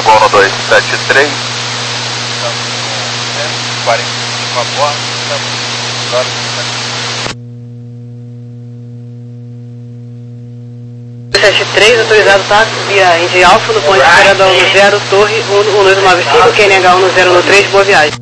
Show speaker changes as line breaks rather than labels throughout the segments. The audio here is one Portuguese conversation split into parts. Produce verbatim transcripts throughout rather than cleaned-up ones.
Gol no dois sete três. Estamos com quarenta e cinco a bordo. Estamos
sete três, autorizado táxi via Indy Alfa no ponto de esperador no zero, Torre um dois nove cinco, Q N H um zero um três, boa viagem.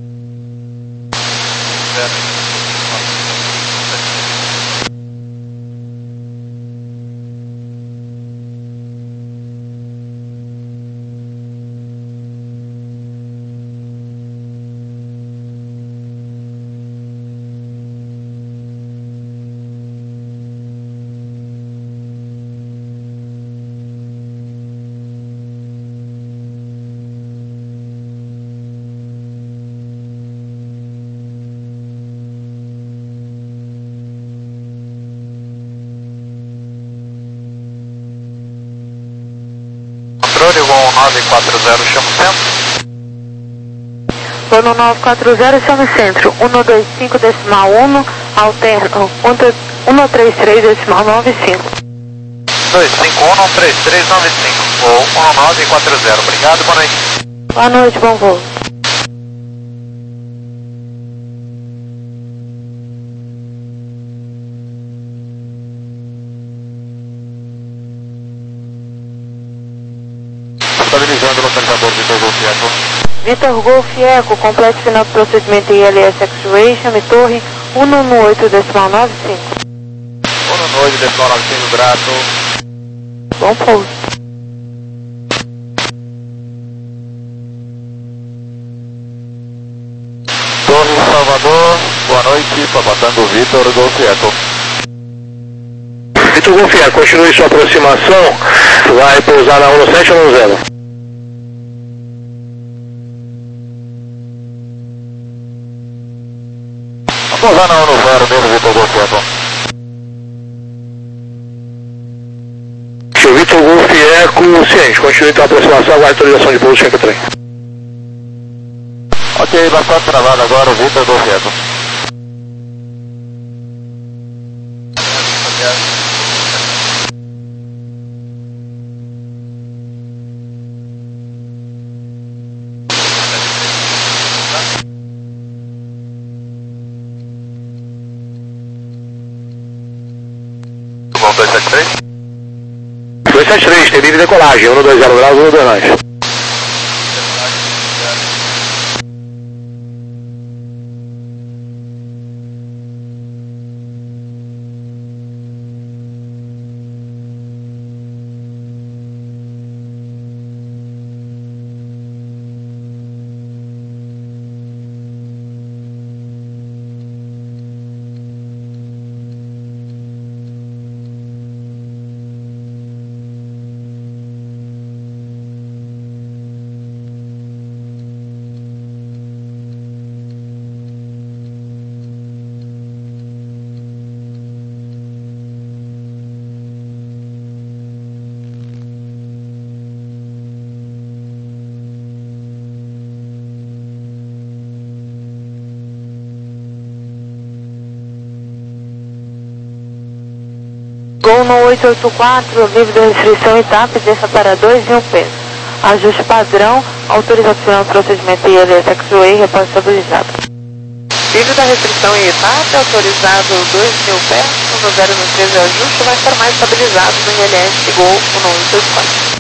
Controle, Gol nove quatro zero, chama o centro.
Gol no nove quatro zero, chama o centro. um dois cinco decimal um, alterno um três três decimal nove cinco.
dois cinco um um três três nove cinco, Gol um nove quatro zero, obrigado, boa noite.
Boa noite, bom voo.
Estabilizando o localizador Vitor Golf Eco.
Vitor Golf Eco, complete final do procedimento I L S X-Ray, chame torre um um oito decimal nove cinco.
um oito decimal nove cinco, grato.
Bom pouso.
Torre Salvador, boa noite, pabatando Vitor Golf Eco.
Vitor Golf Eco, continue sua aproximação, vai pousar na um sete um zero.
Vamos lá na um zero mesmo, Vitor Golf Eco.
Seu Vitor Golf Eco, ciente, continue sua aproximação, vai autorização de pouso, checa o trem.
Ok, bastante travado agora, Vitor Golf Eco. Gol dois sete três.
dois sete três, tem livre decolagem, um dois zero graus, um dois nove.
Gol no oito oito quatro, livre de restrição e T A P, desça para dois mil pés. Ajuste padrão, autorização final do procedimento I L S X-Ray, repórter estabilizado.
Livre da restrição e T A P, autorizado dois mil pés, no zero um três de ajuste, vai estar mais estabilizado no I L S Gol no oito oito quatro.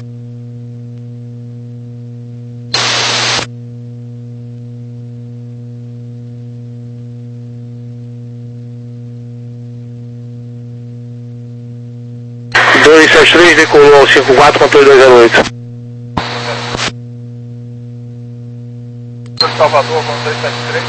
dois sete três, decolou ao cinco quatro, controle dois zero oito.
Salvador, Gol dois sete três.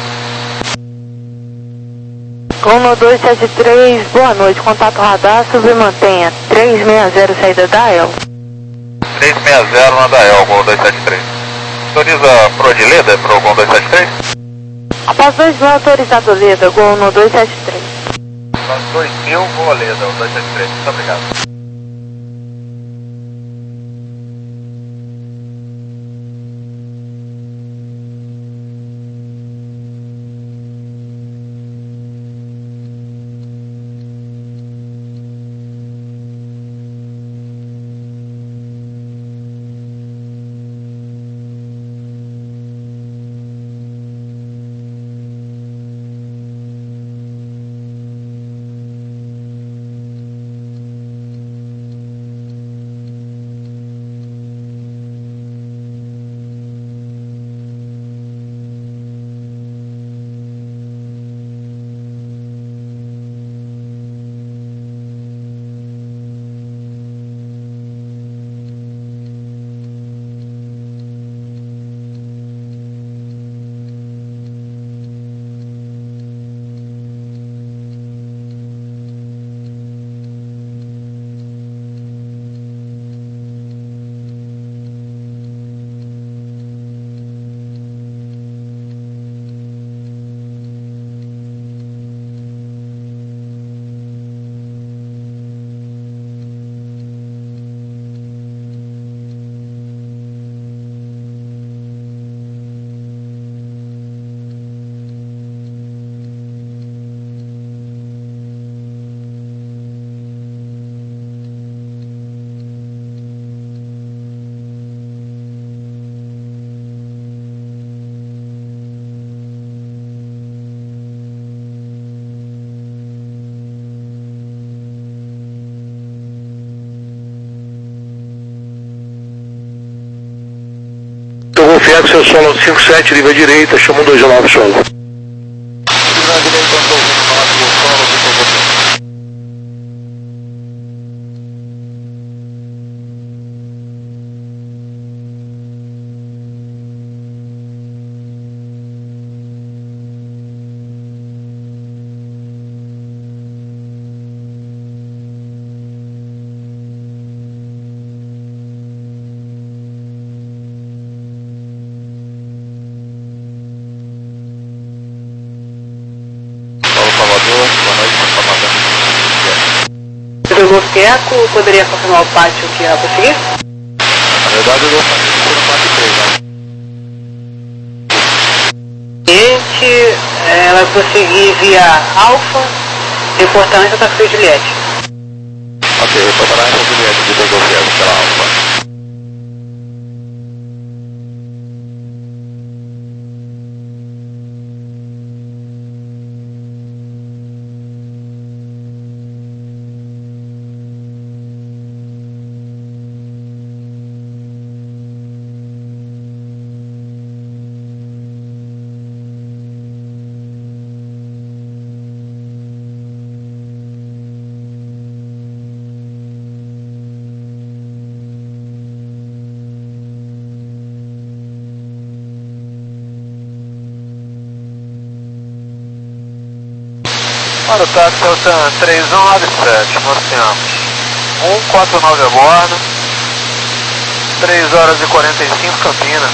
Gol no dois sete três, boa noite, contato radar, submantenha três seis zero, saída da El.
três seis zero na Dael, Gol dois sete três. Autoriza pro de Leda, pro Gol dois sete três?
Após dois mil, autorizado Leda, Gol no dois sete três.
dois mil, Gol Leda, dois sete três, muito obrigado.
Golf Eco, seu solo cinco sete, livre à direita, chama um dois nove solo.
Na direita, eu estou ouvindo falar do solo, Vitor Golf Eco.
Do Golf Eco, poderia confirmar o pátio que ia conseguir?
Na verdade, eu gostaria de ser no pátio três, né?
Gente, ela vai prosseguir via Alfa, reportagem da Taxi Juliette.
Ok, reportagem da Juliette, Vitor Golf Eco, pela Alfa. Para o táxi Altan três um nove sete, nós temos um quatro nove a bordo, três horas e quarenta e cinco Campinas.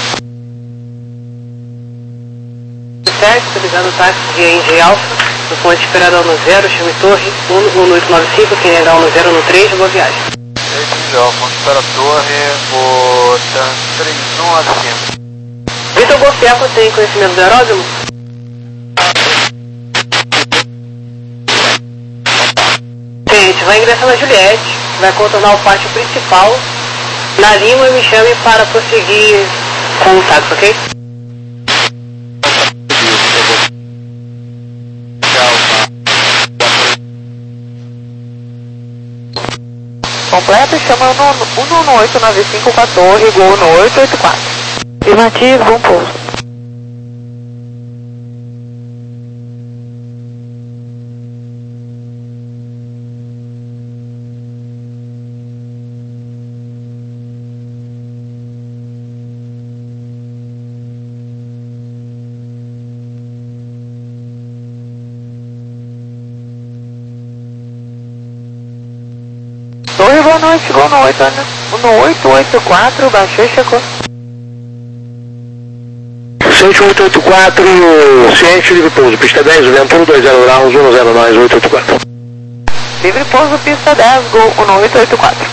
sete, utilizando o táxi via Indy Alfa, no ponto esperador no zero, chame Torre, um oito nove cinco, quem legal no zero no três, boa viagem.
Indy Alfa, ponto espera Torre, o Tan três um nove cinco.
Vitor Golf Eco tem conhecimento do aeródromo? Gente, vai ingressar na Juliette, vai contornar o pátio principal. Na Lima, me chame para prosseguir com o táxi, ok? Completo, chamando um um oito nove cinco com a torre, gol no oito oito quatro.
Afirmativo, bom pouso.
Torre, boa noite, gol no oito, no oito oito quatro, baixou e checou.
Ciente oito oito quatro, ciente, livre pouso, pista dez, Ventura dois zero graus, um zero nove oito oito quatro.
Livre pouso, pista dez, gol no oito oito quatro.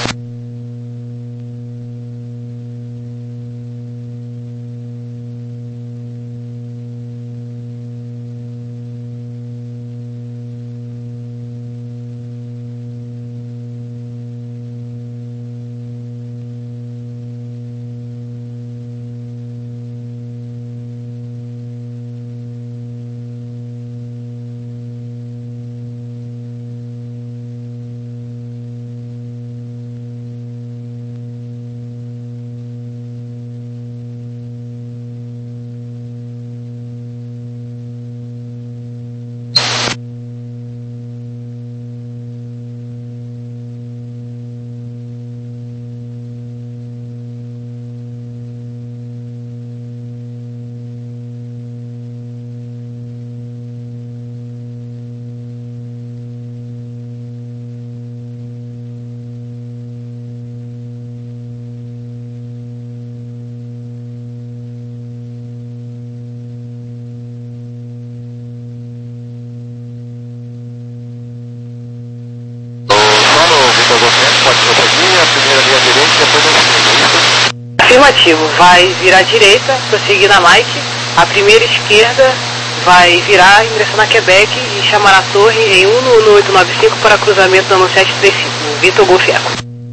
Afirmativo, vai virar à direita, prosseguir na Mike, a primeira esquerda vai virar, ingressar na Quebec e chamar a torre em um oito nove cinco para cruzamento da sete três cinco, Vitor Golf Eco.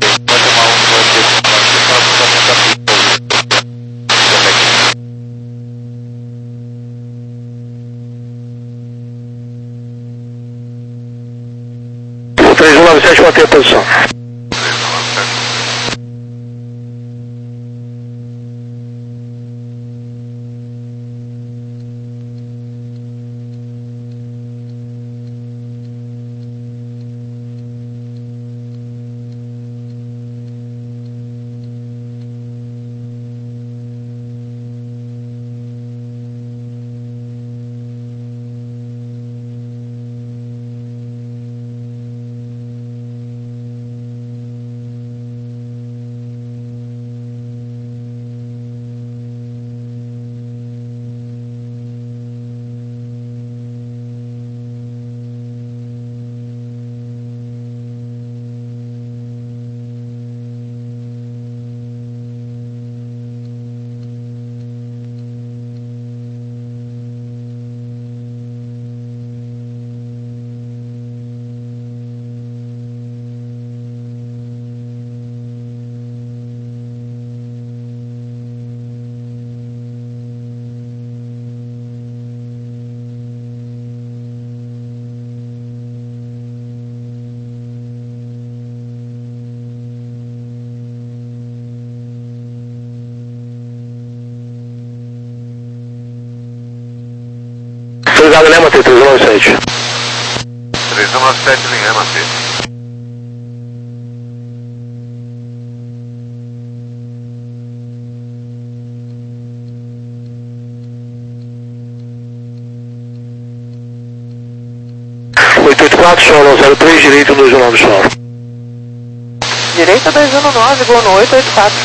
três um nove sete, mantém a posição. Obrigado, Lema T, três um nove sete.
três um nove sete, Lima T.
oito oito quatro, solo zero três, direito dois um nove, solo.
Direita dois um nove, gol no oito oito quatro.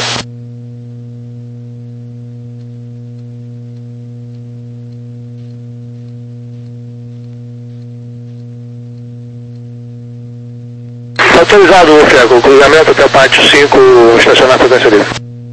Autorizado, Freco, cruzamento até o pátio cinco, estacionar a frequência livre.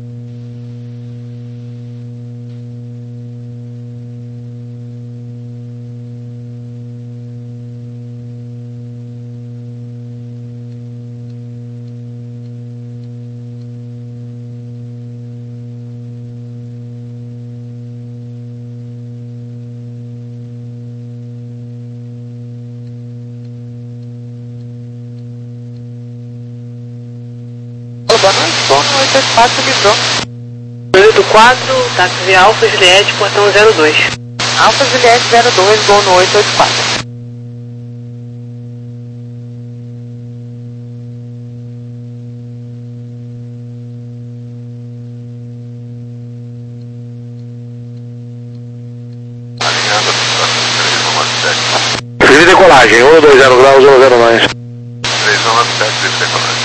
Boa noite, gol no oito oito quatro, livrou.
oito quatro, táxi Alfa Juliette, portão zero dois.
Alfa Juliette zero dois, gol no oito oito quatro.
Alinhando três um nove sete.
Livre decolagem, um dois zero graus, zero zero nove.
três um nove sete, livre decolagem.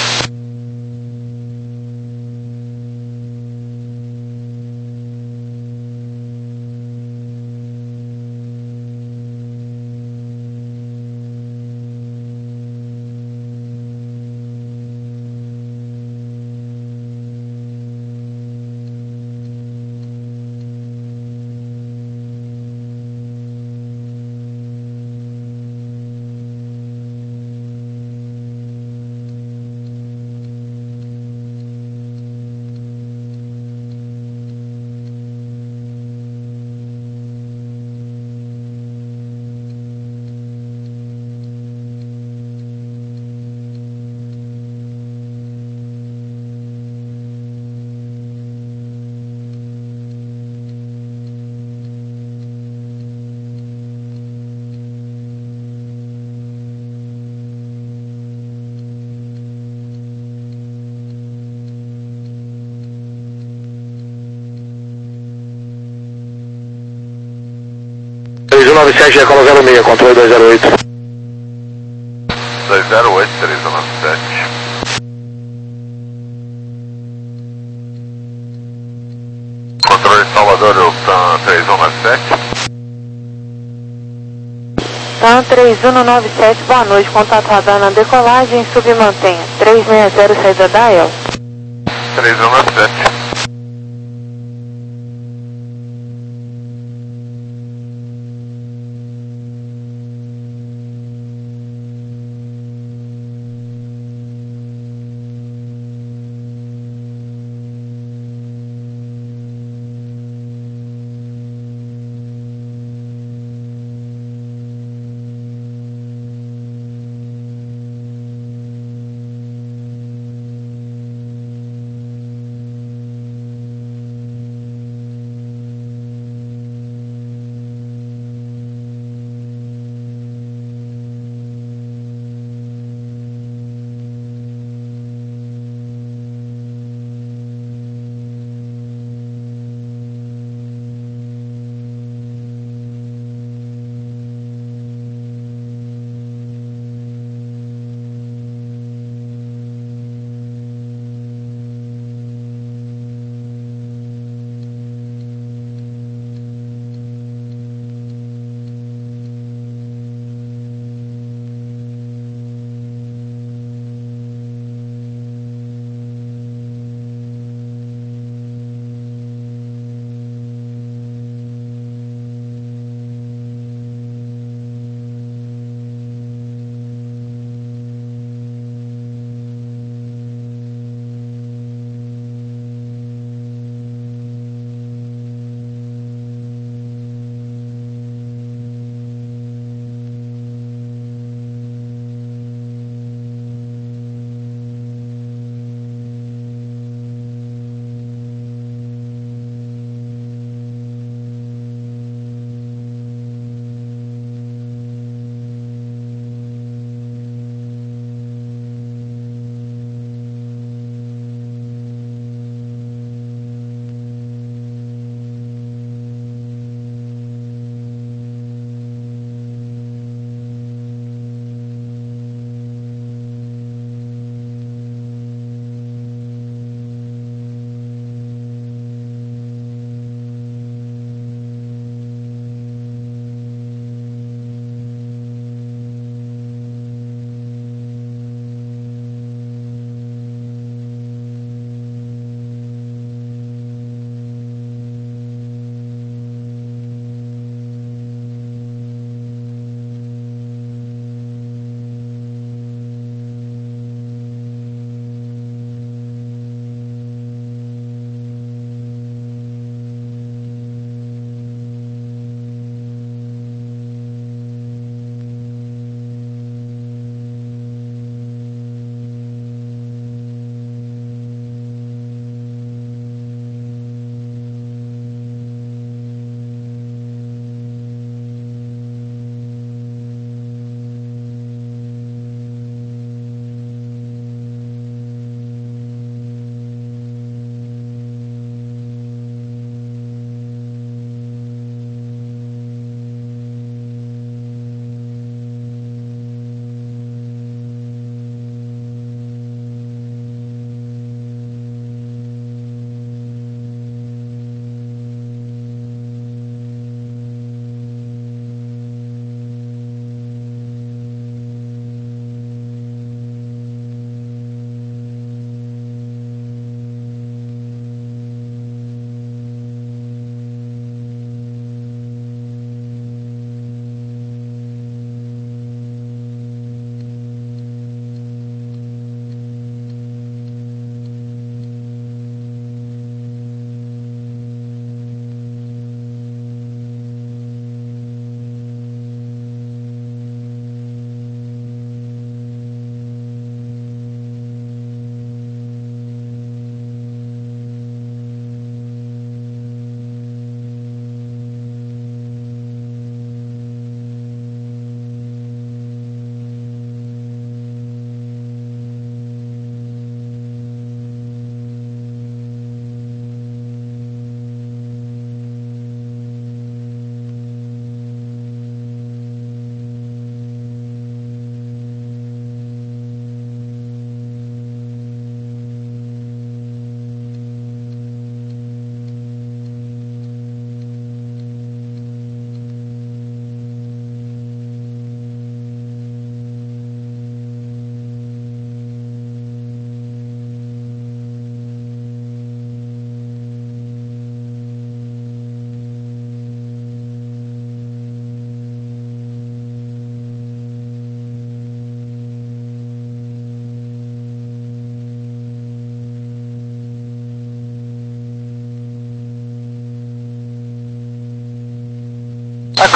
três um nove sete, Ecola zero seis, controle dois zero oito.
dois zero oito, três um nove sete. Controle Salvador, Ultan três um nove sete.
Tan três um nove sete, boa noite, contato radar na decolagem, submantenha. três seis zero, saída da El.
três um nove sete.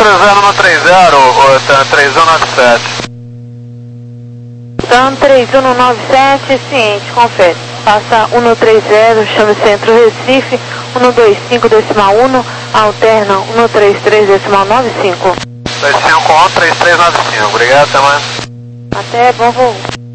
cruzando no trinta, o TAM três um nove sete.
TAM três um nove sete, ciente, confere. Passa um no trinta, chama Centro Recife, um dois cinco decimal um, alterna um três três decimal nove cinco.
dois cinco um, três três nove cinco, obrigado, até mais.
Até, bom voo.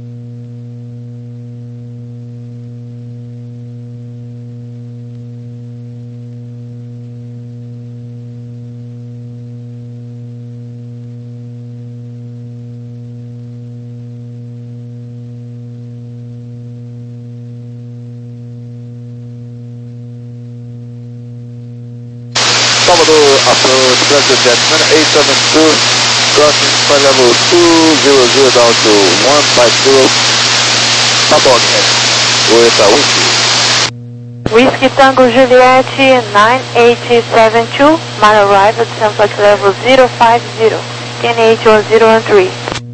Salvador, approach, Brazil Jetman, eight seven two, crossing flight level two zero zero down to one five zero, Tabor, with a Whiskey.
Whiskey Tango Juliet nine eight seven two, might arrive at Sun Flight level zero five zero, K N H one zero one three.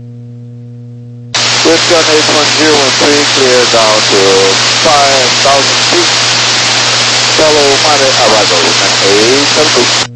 Whiskey on eight one zero one three, clear down to five thousand feet. Follow my arrival, eight seven two.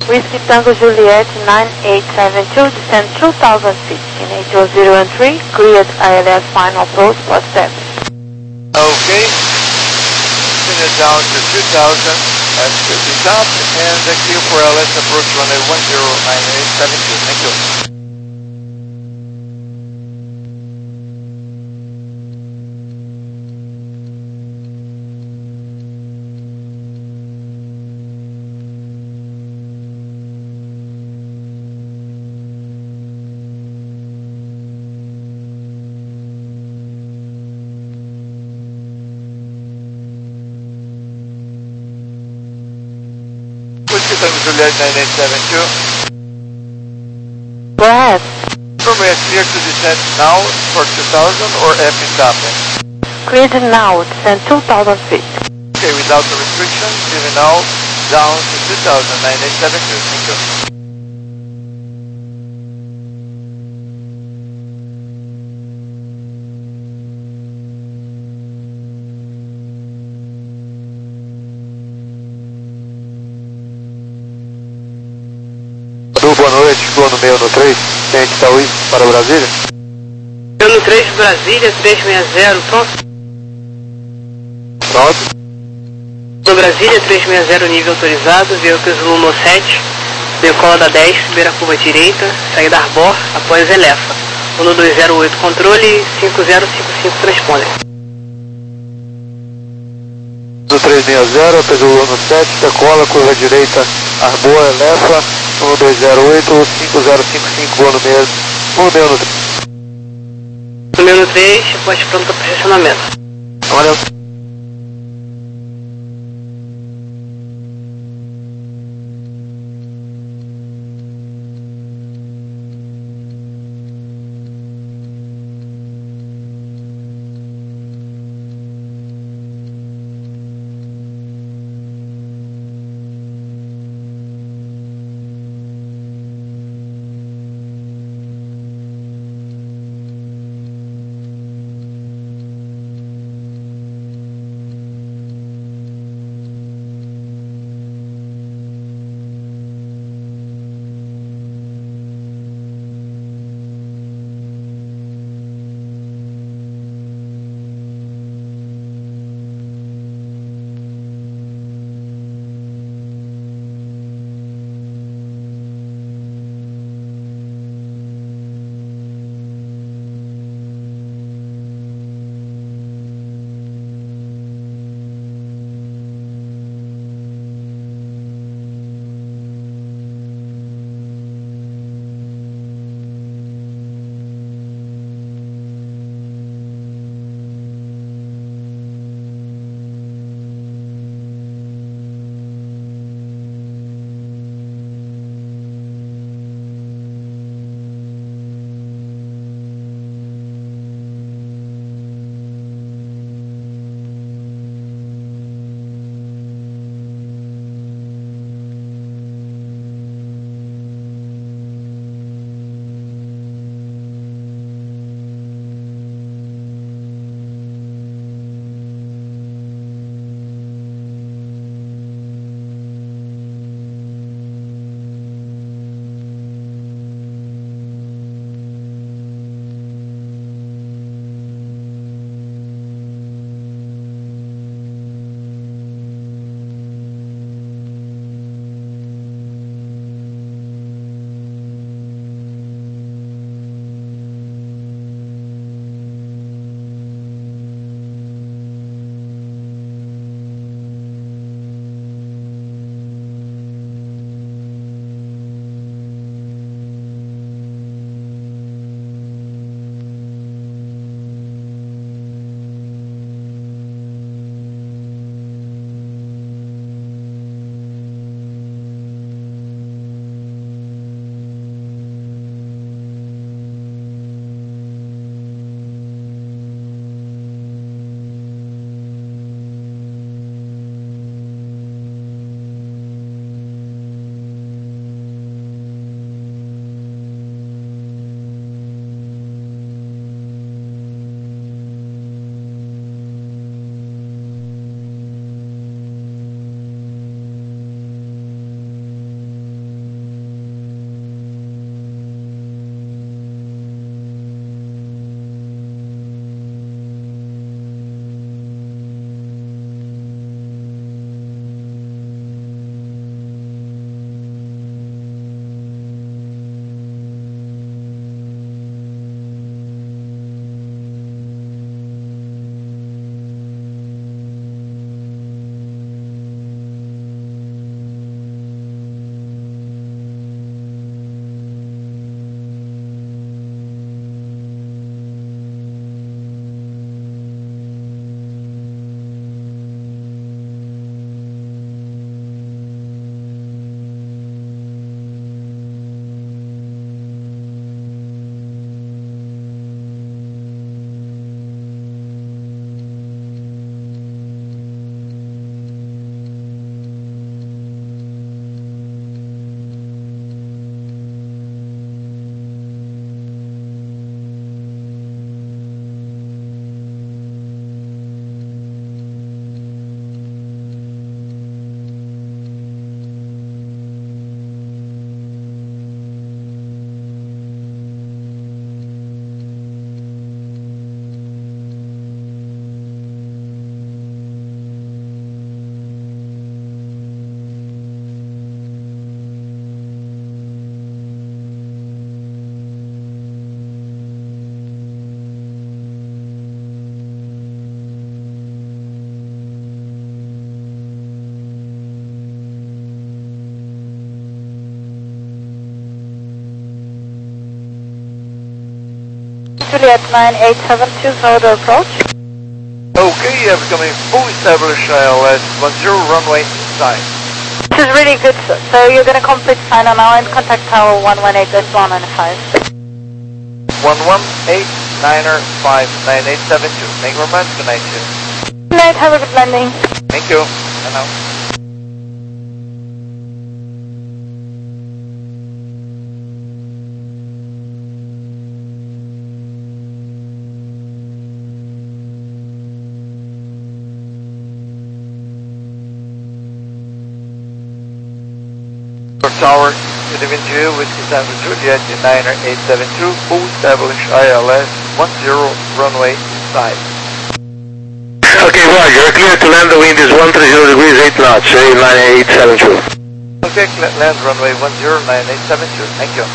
Whiskey Tango Juliet nine eight seven two, descend two thousand feet. In eight zero one three, cleared I L S final approach for established.
Okay. Bring it down to two thousand at fifty top and the cue for L S approach runway one zero nine eight seven two. Thank you. Whiskey Tango Juliet nine eight seven two.
Go ahead.
Runway clear to descend now for two thousand or F in tapping?
Cleared now, descend two thousand feet.
Okay, without the restriction, even now down to two thousand nine eight seven two. Thank you. Boa noite, plano meio no três, cliente Itaúí para Brasília.
Plano três, Brasília, trezentos e sessenta, pronto.
Pronto.
No Brasília, trezentos e sessenta, nível autorizado, veículo Zulu no sete, decola da dez, primeira curva direita, saída Arbor, após Elefa. um dois zero oito, controle, cinco zero cinco cinco, transponder.
Do trezentos e sessenta, após Zulu no sete, decola, curva direita, Arbor, Elefa. um dois zero oito, cinco zero cinco cinco, voa no mesmo. Um meu no três.
No meu no três, após pronto para posicionamento.
Olha.
Juliet nine eight seven two, Salvador approach.
Okay, you have becoming full established I L S one zero runway inside.
This is really good, sir. So you're going to complete final now and contact tower one one eight dash one nine five.
one one eight niner five nine eight seven two. Thank you very much. Good night, you.
Good night, have a good landing.
Thank you. And now. Tower, Individual with Cassandra Juliet niner eight seven two, full established I L S one zero runway inside.
Okay, Roger, clear to land, the wind is one three zero degrees, eight knots, nine eight seven two.
Okay, land runway one zero nine eight seven two, thank you.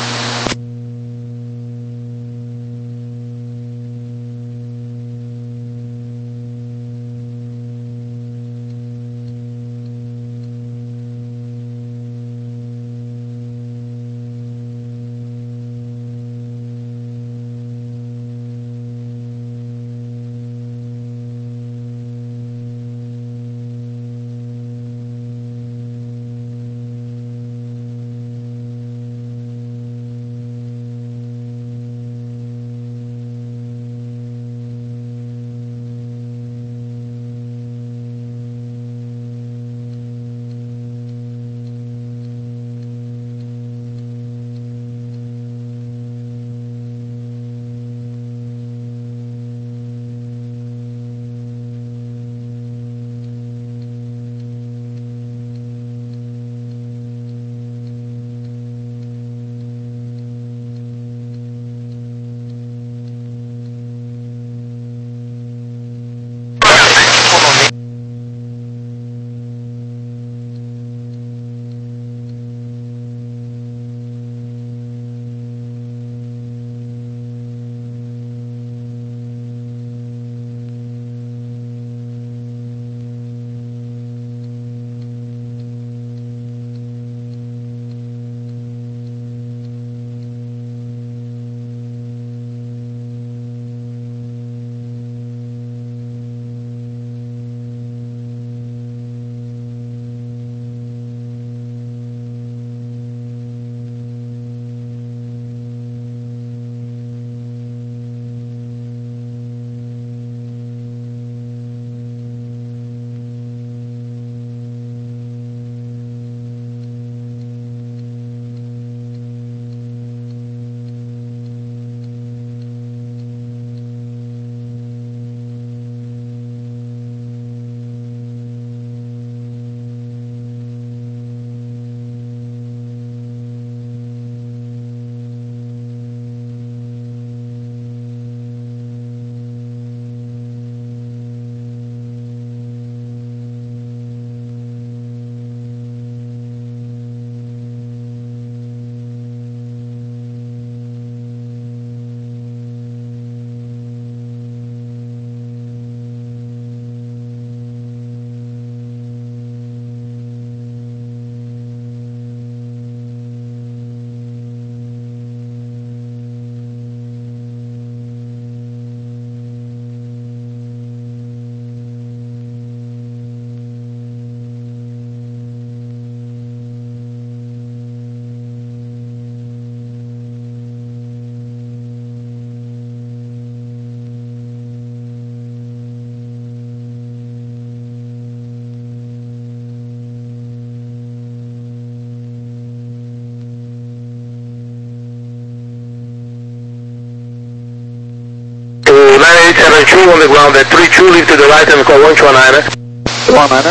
nine eight seven two on the ground at three two, leave to the right and call one two niner.
one niner.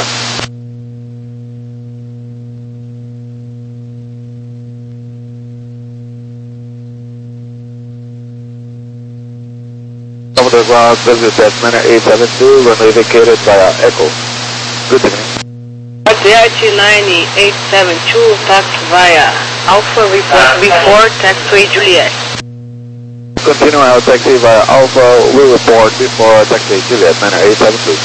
Over the ground, W test niner eight seven two, runway vacated via Echo. Good evening.
Juliet nine eight seven two, taxi via Alpha, report before taxiway Juliet.
Continue our taxi via Alpha, we report before taxi Juliet niner eight seven two.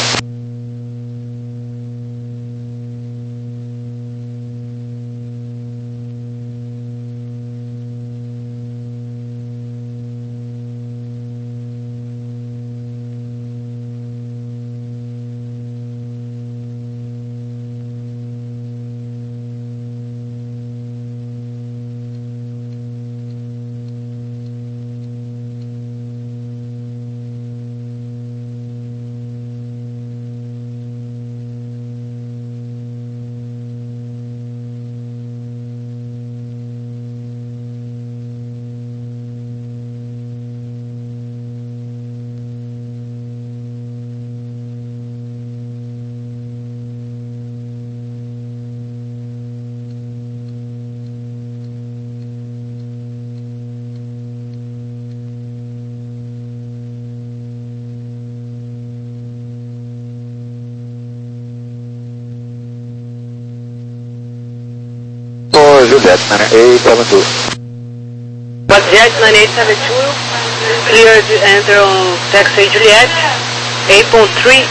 for Juliet, nine eight seven two.
Jet nine eight seven two, cleared to enter on taxi Juliet, eight point three,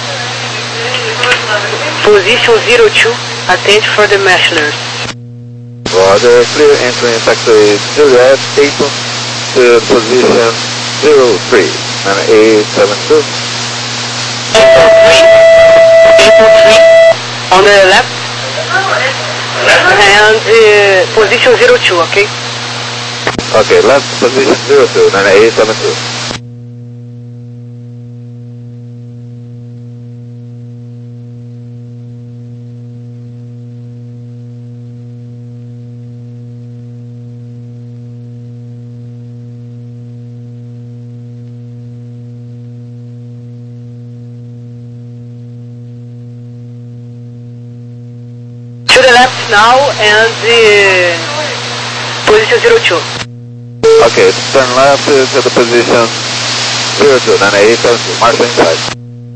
position zero two, attend for the Machiners.
Roger, clear entering taxi Juliet, eight to position zero three, nine eight seven two.
eight point three, eight point three, on the left, and uh, position zero two, okay?
Okay, left position zero two, nine eight seven two.
To the left now, and uh, position zero two.
Okay, turn left to the position zero two, nine eight seven two, marshal inside.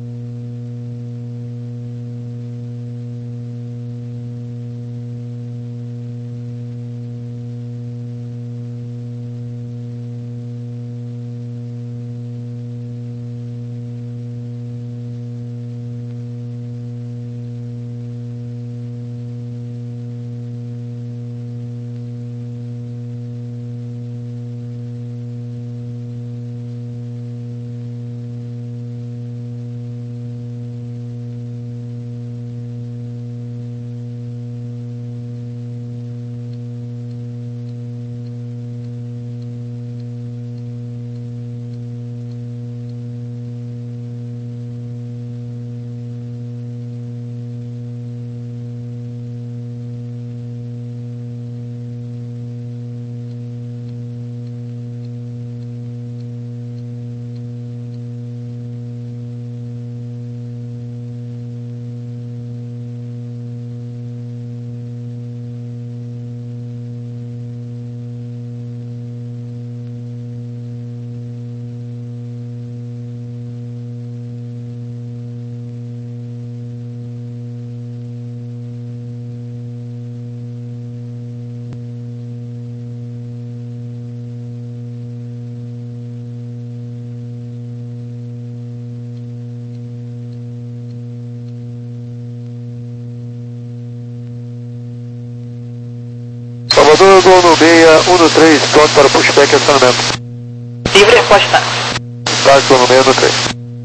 Salvador, gol no seis um no três, pronto para pushback e acionamento.
Livre resposta.
Tá, gol no seis no três.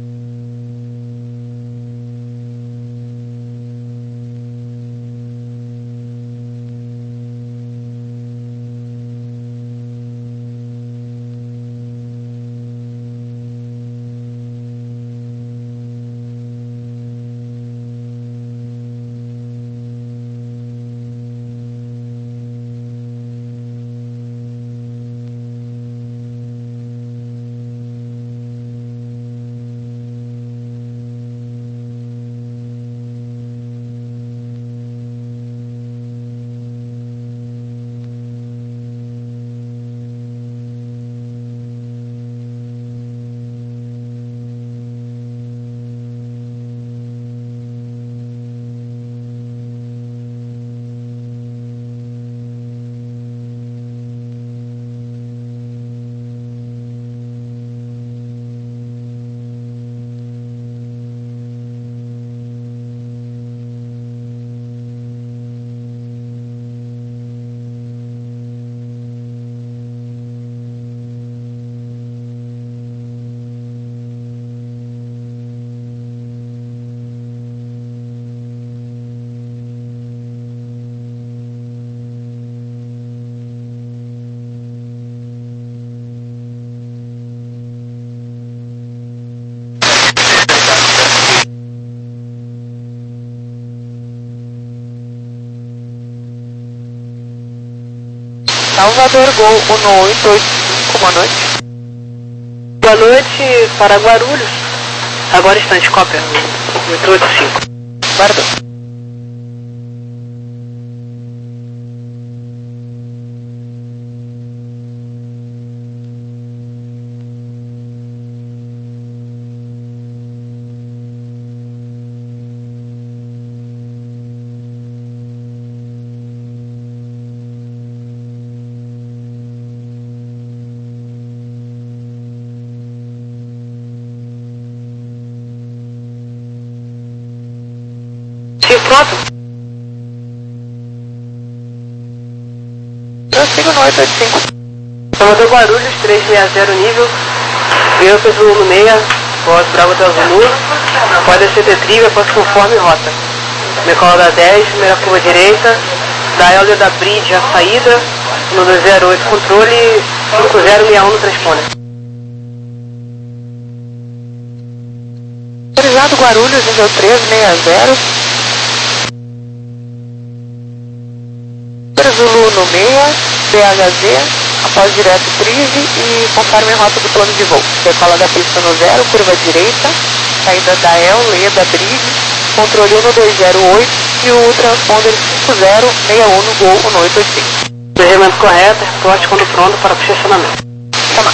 Salvador, gol um oito oito cinco, boa noite.
Boa noite para Guarulhos. Agora está de cópia, oito oito cinco.
Guardou.
Pronto.
Prossigo no oito oito cinco.
Salvador Guarulhos, trezentos e sessenta nível. Eu peso no meia, posso Bravo até Zulu. Pode descer T trilha, posso conforme rota. Decola da dez, primeira curva direita. Da Helder da Bridge a saída. No dois zero oito controle, cinco zero seis um no transponder.
Autorizado Guarulhos, nível treze, sessenta. Zulu no meia, B H Z, após direto Prise e conforme a rota do plano de voo. Decola da pista no zero, curva direita, saída da El, Leia da Bridge, controle um no dois zero oito e o transponder cinco zero seis um no Gol no oito oito cinco.
Regimento correto, reporte quando pronto para posicionamento.
Toma.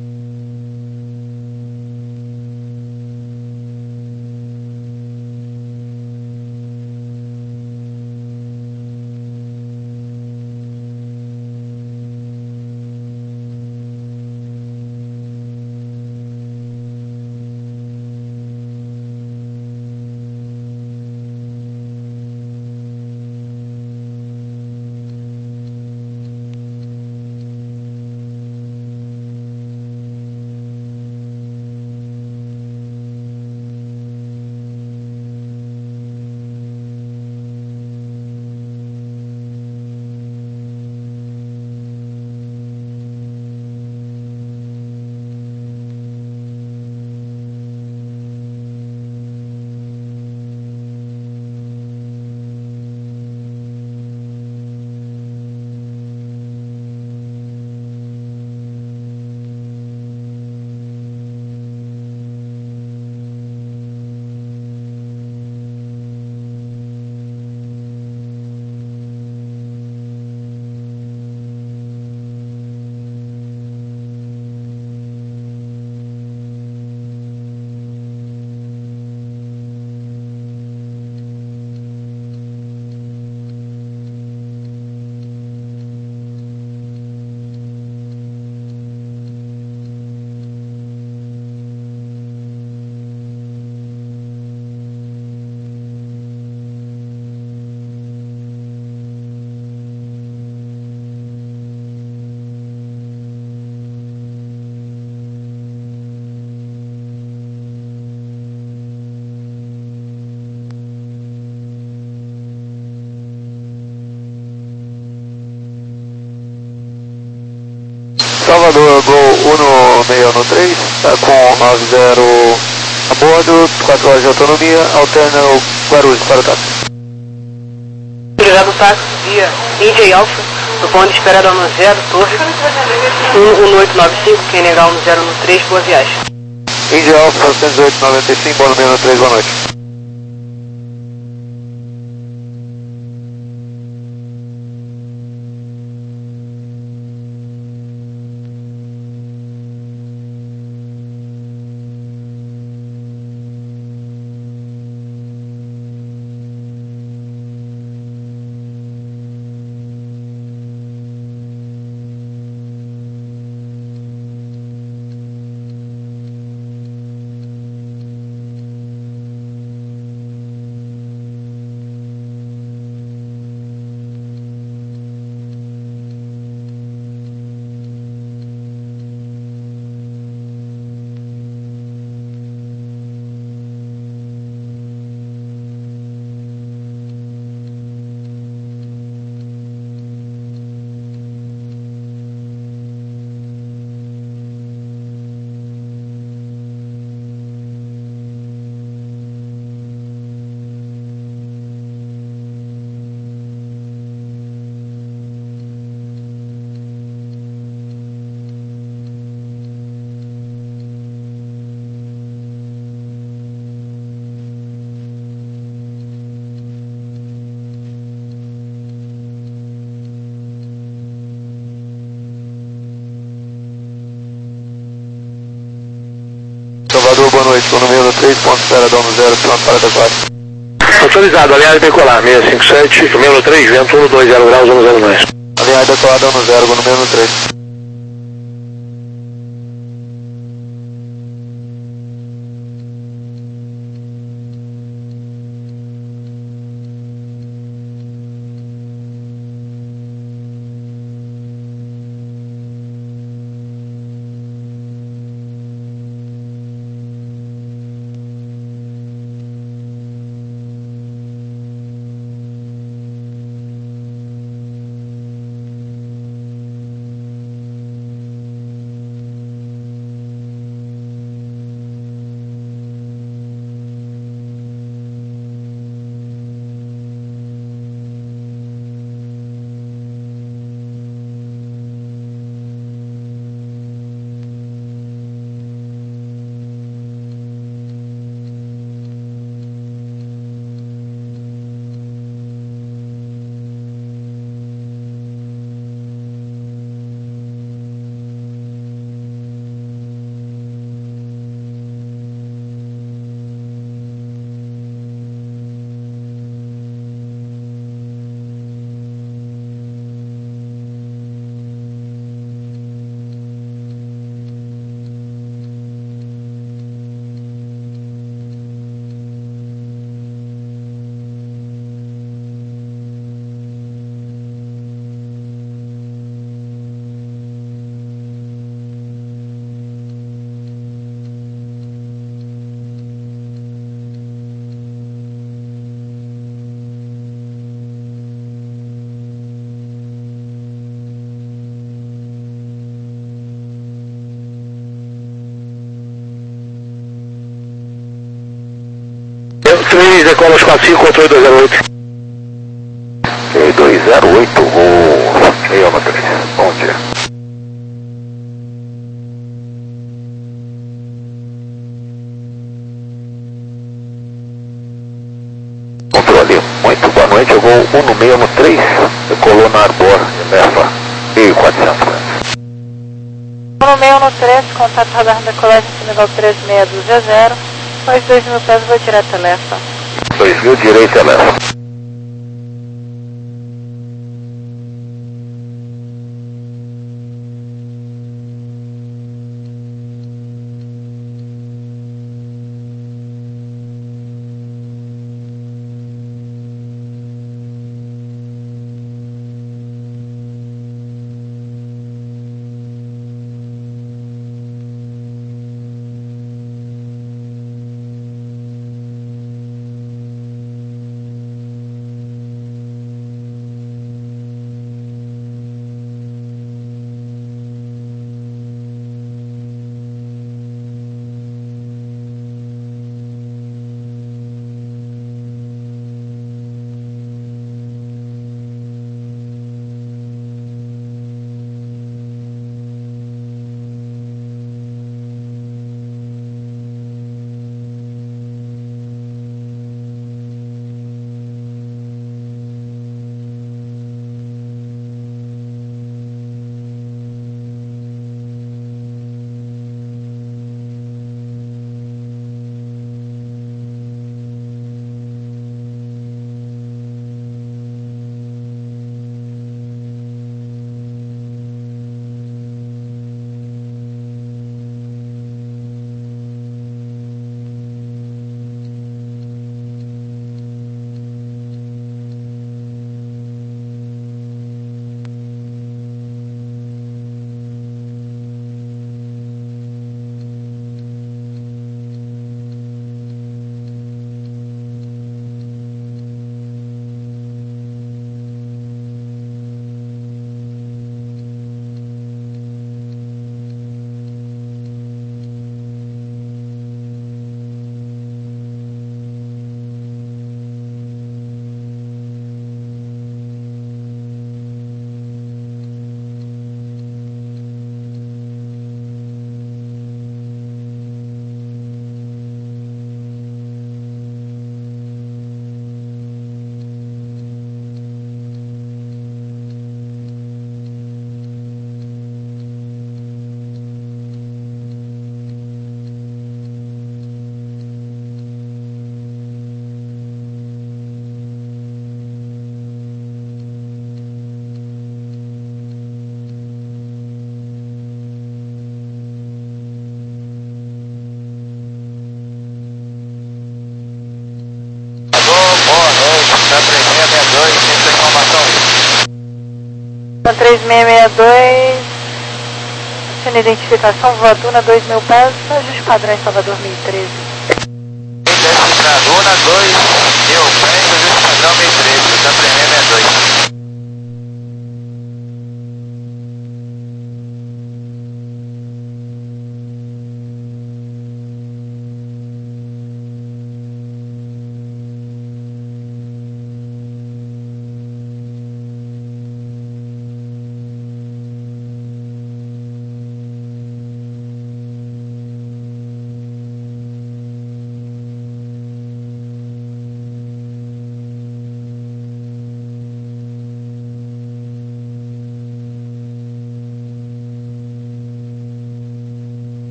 Salvador, Gol um seis um três, tá com nove zero a bordo, quatro horas de autonomia, alterna o Guarulhos para o táxi.
Obrigado, táxi, via India Alpha, do ponto de espera da um zero, torre, um um oito nove cinco, quem negar um zero no três, boa viagem.
India Alpha, cento e oito noventa e cinco, bom número três, boa noite. Salvador, boa noite, bom número três, ponto zero, dono zero, pronto para quatro.
Autorizado, aliás decolar, seis cinco sete, número três, vento um dois zero graus, um zero nove.
Aliás decolar, dono zero, bom número três.
três, decola os quatro cinco, controle dois zero oito.
Ok, dois zero oito, voo meio uma três, bom dia. Controle, muito boa noite, eu vou um no meio no três, decolou na Arbor, Mefa, mil e quatrocentos metros.
um no meio no três, contato radar da colégio nível três seis dois zero, mais dois mil pés, vou direto a Lefa.
dois mil direito a Lefa.
três seis seis dois, sendo identificação, voaduna dois mil pés, ajustes padrões Salvador mil e treze.
Duna dois